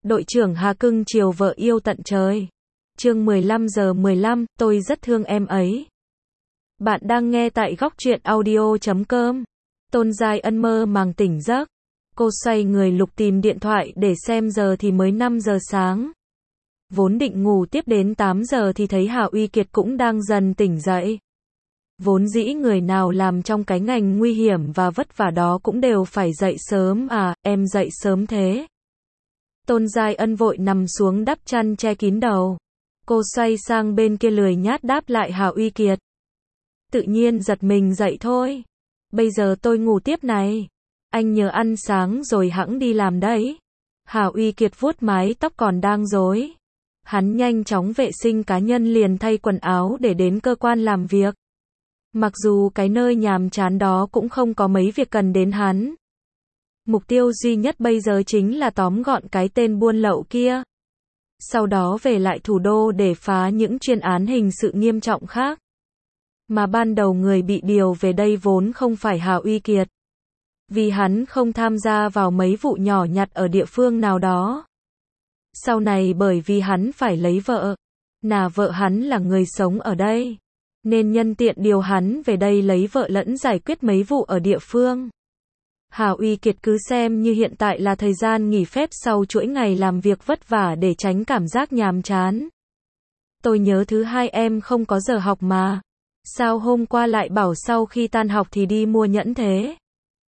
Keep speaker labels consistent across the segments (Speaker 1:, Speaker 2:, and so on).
Speaker 1: Đội trưởng Hà cưng chiều vợ yêu tận trời. Chương 15:15, tôi rất thương em ấy. Bạn đang nghe tại góc truyện audio.com. Tôn Giai Ân mơ màng tỉnh giấc. Cô xoay người lục tìm điện thoại để xem giờ thì mới 5 giờ sáng. Vốn định ngủ tiếp đến 8 giờ thì thấy Hà Uy Kiệt cũng đang dần tỉnh dậy. Vốn dĩ người nào làm trong cái ngành nguy hiểm và vất vả đó cũng đều phải dậy sớm à, em dậy sớm thế. Tôn Giai Ân vội nằm xuống đắp chăn che kín đầu. Cô xoay sang bên kia lười nhát đáp lại Hà Uy Kiệt. Tự nhiên giật mình dậy thôi. Bây giờ tôi ngủ tiếp này. Anh nhớ ăn sáng rồi hẵng đi làm đấy. Hà Uy Kiệt vuốt mái tóc còn đang rối. Hắn nhanh chóng vệ sinh cá nhân liền thay quần áo để đến cơ quan làm việc. Mặc dù cái nơi nhàm chán đó cũng không có mấy việc cần đến hắn. Mục tiêu duy nhất bây giờ chính là tóm gọn cái tên buôn lậu kia. Sau đó về lại thủ đô để phá những chuyên án hình sự nghiêm trọng khác. Mà ban đầu người bị điều về đây vốn không phải Hà Uy Kiệt. Vì hắn không tham gia vào mấy vụ nhỏ nhặt ở địa phương nào đó. Sau này bởi vì hắn phải lấy vợ. Vợ hắn là người sống ở đây. Nên nhân tiện điều hắn về đây lấy vợ lẫn giải quyết mấy vụ ở địa phương. Hà Uy Kiệt cứ xem như hiện tại là thời gian nghỉ phép sau chuỗi ngày làm việc vất vả để tránh cảm giác nhàm chán. Tôi nhớ thứ hai em không có giờ học mà. Sao hôm qua lại bảo sau khi tan học thì đi mua nhẫn thế?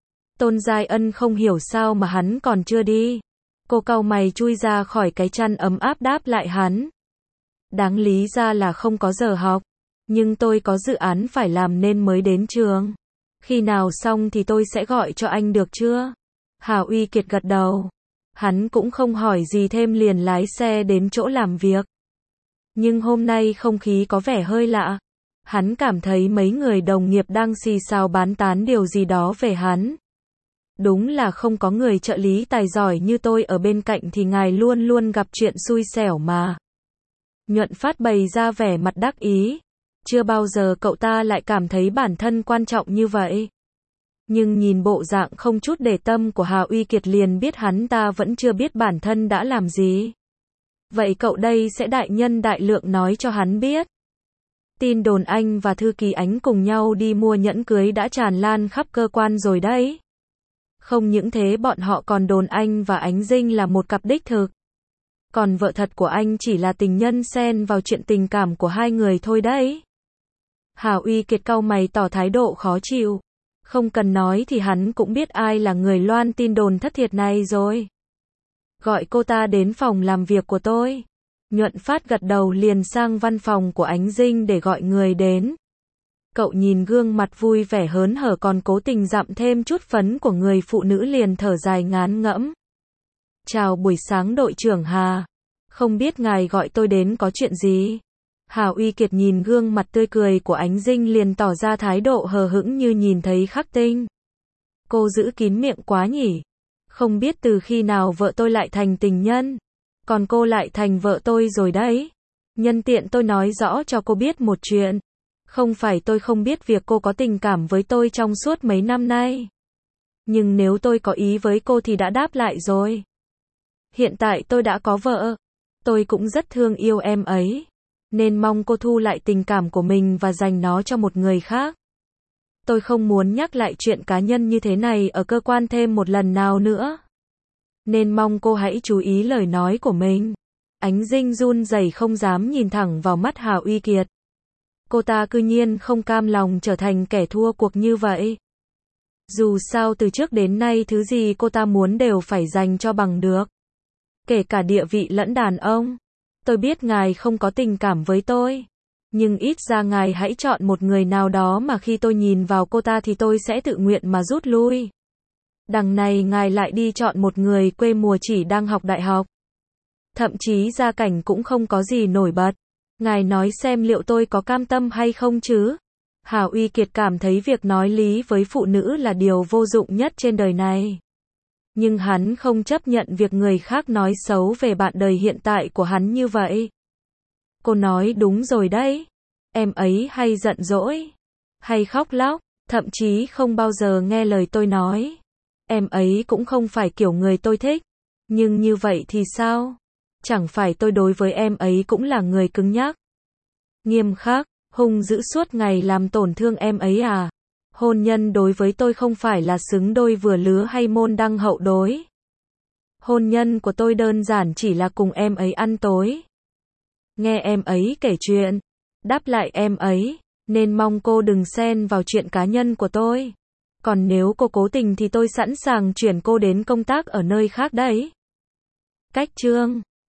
Speaker 1: Tôn Giai Ân không hiểu sao mà hắn còn chưa đi. Cô cau mày chui ra khỏi cái chăn ấm áp đáp lại hắn. Đáng lý ra là không có giờ học. Nhưng tôi có dự án phải làm nên mới đến trường. Khi nào xong thì tôi sẽ gọi cho anh được chưa? Hà Uy Kiệt gật đầu. Hắn cũng không hỏi gì thêm liền lái xe đến chỗ làm việc. Nhưng hôm nay không khí có vẻ hơi lạ. Hắn cảm thấy mấy người đồng nghiệp đang xì xào bán tán điều gì đó về hắn. Đúng là không có người trợ lý tài giỏi như tôi ở bên cạnh thì ngài luôn luôn gặp chuyện xui xẻo mà. Nhuận Phát bày ra vẻ mặt đắc ý. Chưa bao giờ cậu ta lại cảm thấy bản thân quan trọng như vậy. Nhưng nhìn bộ dạng không chút để tâm của Hà Uy Kiệt liền biết hắn ta vẫn chưa biết bản thân đã làm gì. Vậy cậu đây sẽ đại nhân đại lượng nói cho hắn biết. Tin đồn anh và thư ký Ánh cùng nhau đi mua nhẫn cưới đã tràn lan khắp cơ quan rồi đấy. Không những thế bọn họ còn đồn anh và Ánh Dinh là một cặp đích thực. Còn vợ thật của anh chỉ là tình nhân xen vào chuyện tình cảm của hai người thôi đấy. Hà Uy Kiệt cau mày tỏ thái độ khó chịu. Không cần nói thì hắn cũng biết ai là người loan tin đồn thất thiệt này rồi. Gọi cô ta đến phòng làm việc của tôi. Nhuận Phát gật đầu liền sang văn phòng của Ánh Dinh để gọi người đến. Cậu nhìn gương mặt vui vẻ hớn hở còn cố tình dặm thêm chút phấn của người phụ nữ liền thở dài ngán ngẫm. Chào buổi sáng đội trưởng Hà. Không biết ngài gọi tôi đến có chuyện gì? Hà Uy Kiệt nhìn gương mặt tươi cười của Ánh Dinh liền tỏ ra thái độ hờ hững như nhìn thấy khắc tinh. Cô giữ kín miệng quá nhỉ? Không biết từ khi nào vợ tôi lại thành tình nhân. Còn cô lại thành vợ tôi rồi đấy. Nhân tiện tôi nói rõ cho cô biết một chuyện. Không phải tôi không biết việc cô có tình cảm với tôi trong suốt mấy năm nay. Nhưng nếu tôi có ý với cô thì đã đáp lại rồi. Hiện tại tôi đã có vợ. Tôi cũng rất thương yêu em ấy. Nên mong cô thu lại tình cảm của mình và dành nó cho một người khác. Tôi không muốn nhắc lại chuyện cá nhân như thế này ở cơ quan thêm một lần nào nữa. Nên mong cô hãy chú ý lời nói của mình. Ánh Dinh run rẩy không dám nhìn thẳng vào mắt Hà Uy Kiệt. Cô ta cư nhiên không cam lòng trở thành kẻ thua cuộc như vậy. Dù sao từ trước đến nay thứ gì cô ta muốn đều phải dành cho bằng được. Kể cả địa vị lẫn đàn ông. Tôi biết ngài không có tình cảm với tôi. Nhưng ít ra ngài hãy chọn một người nào đó mà khi tôi nhìn vào cô ta thì tôi sẽ tự nguyện mà rút lui. Đằng này ngài lại đi chọn một người quê mùa chỉ đang học đại học. Thậm chí gia cảnh cũng không có gì nổi bật. Ngài nói xem liệu tôi có cam tâm hay không chứ? Hà Uy Kiệt cảm thấy việc nói lý với phụ nữ là điều vô dụng nhất trên đời này. Nhưng hắn không chấp nhận việc người khác nói xấu về bạn đời hiện tại của hắn như vậy. Cô nói đúng rồi đấy. Em ấy hay giận dỗi, hay khóc lóc, thậm chí không bao giờ nghe lời tôi nói. Em ấy cũng không phải kiểu người tôi thích. Nhưng như vậy thì sao? Chẳng phải tôi đối với em ấy cũng là người cứng nhắc, nghiêm khắc, hung dữ suốt ngày làm tổn thương em ấy à? Hôn nhân đối với tôi không phải là xứng đôi vừa lứa hay môn đăng hậu đối. Hôn nhân của tôi đơn giản chỉ là cùng em ấy ăn tối, nghe em ấy kể chuyện, đáp lại em ấy, nên mong cô đừng xen vào chuyện cá nhân của tôi. Còn nếu cô cố tình thì tôi sẵn sàng chuyển cô đến công tác ở nơi khác đấy. Cách chương